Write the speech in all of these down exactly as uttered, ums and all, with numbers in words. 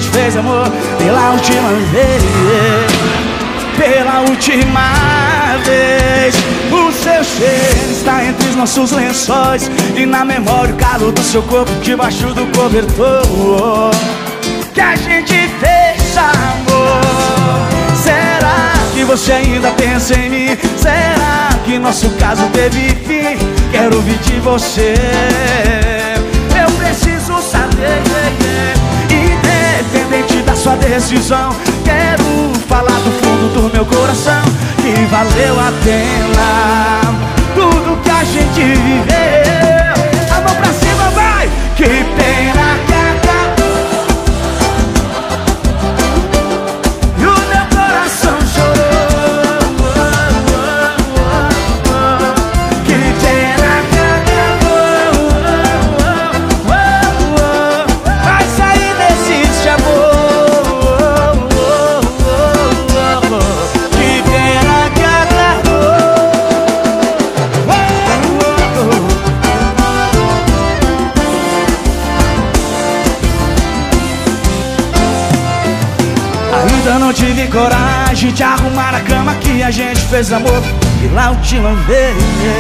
fez amor pela última vez. Pela última vez. O seu cheiro está entre os nossos lençóis e na memória o calor do seu corpo debaixo do cobertor. Que a gente fez amor. Será que você ainda pensa em mim? Será que nosso caso teve fim? Quero ouvir de você. Eu preciso saber, independente da sua decisão. Quero falar do fundo do meu coração que valeu a pena tudo que a gente viveu. A mão pra cima, vai! Que pena que acabou e o meu coração chorou. Que pena que acabou. Vai sair desse amor. Ainda não tive coragem de arrumar a cama que a gente fez amor pela última vez.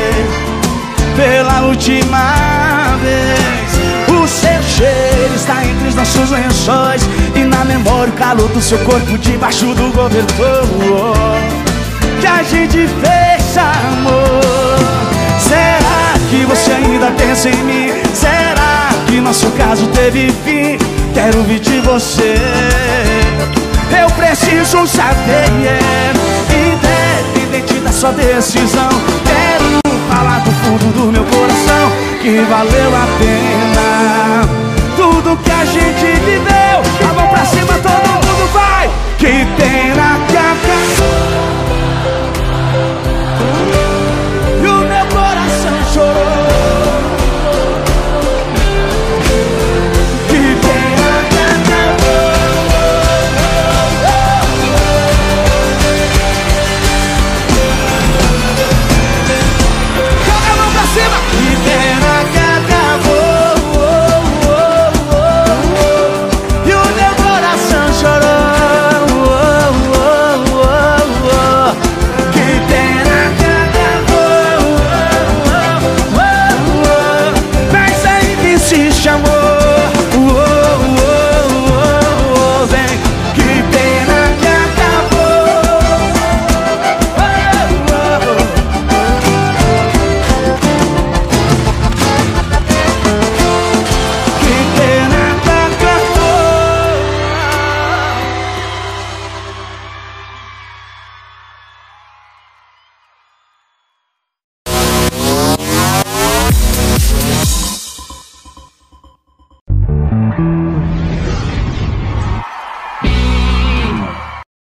Pela última vez. O seu cheiro está entre os nossos lençóis e na memória o calor do seu corpo debaixo do cobertor. Que a gente fez amor. Será que você ainda pensa em mim? Será que nosso caso teve fim? Quero ouvir de você. Eu preciso saber, yeah, independente da sua decisão. Quero falar do fundo do meu coração que valeu a pena tudo que a gente viveu. A mão pra cima, todo mundo vai! Que pena